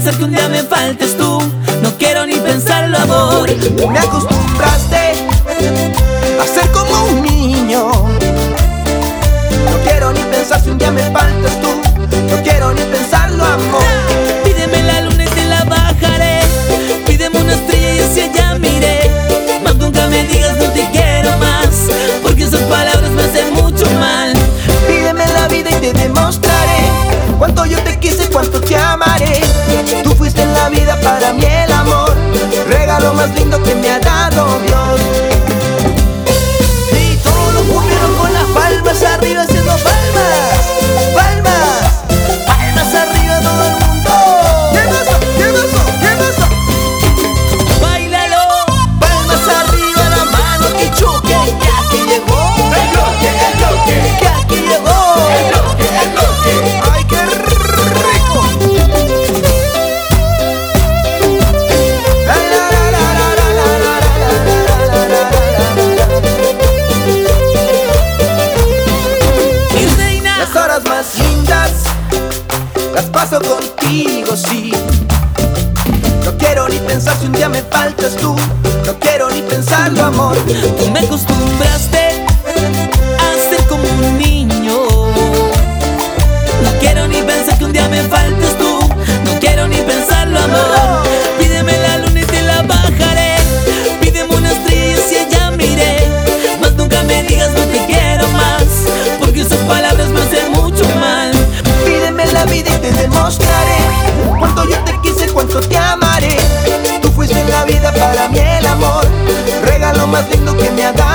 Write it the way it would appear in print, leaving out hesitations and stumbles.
pensar que un día me faltes tú. No quiero ni pensarlo, amor. Me acostumbraste a ser como un niño. No quiero ni pensar si un día me faltas tú. No quiero ni pensarlo, amor. Pídeme la luna y te la bajaré. Pídeme una estrella y hacia allá miré. Mas nunca me digas no te quiero más, porque esas palabras me hacen mucho mal. Pídeme la vida y te demostraré cuánto yo te quise, cuánto te amaré. Tú fuiste en la vida para mí el amor, regalo más lindo que me ha dado Dios. Y todos los cumpieron con las palmas arriba haciendo palmas, palmas, palmas arriba todo el mundo. ¿Qué pasó? ¿Qué pasó? ¿Qué pasó? Báilalo. Palmas arriba, la mano que choque, que aquí llegó. El bloque, que aquí llegó. El bloque, el bloque. Ay, qué rico. Mi reina. Las horas más lindas las paso contigo, sí. No quiero ni pensar si un día me faltas tú. No quiero ni pensarlo, amor. Tú me acostumbraste a ser como un niño. No quiero ni pensar que un día me faltes tú. No quiero ni pensarlo, amor. Pídeme la luna y te la bajaré. Pídeme una estrella y hacia allá miré. Mas nunca me digas no te quiero más, porque esas palabras me hacen mucho mal. Pídeme la vida y te demostraré cuánto yo te quise, cuánto te amaré. Tú fuiste en la vida para mí el amor, regalo más lindo que me ha dado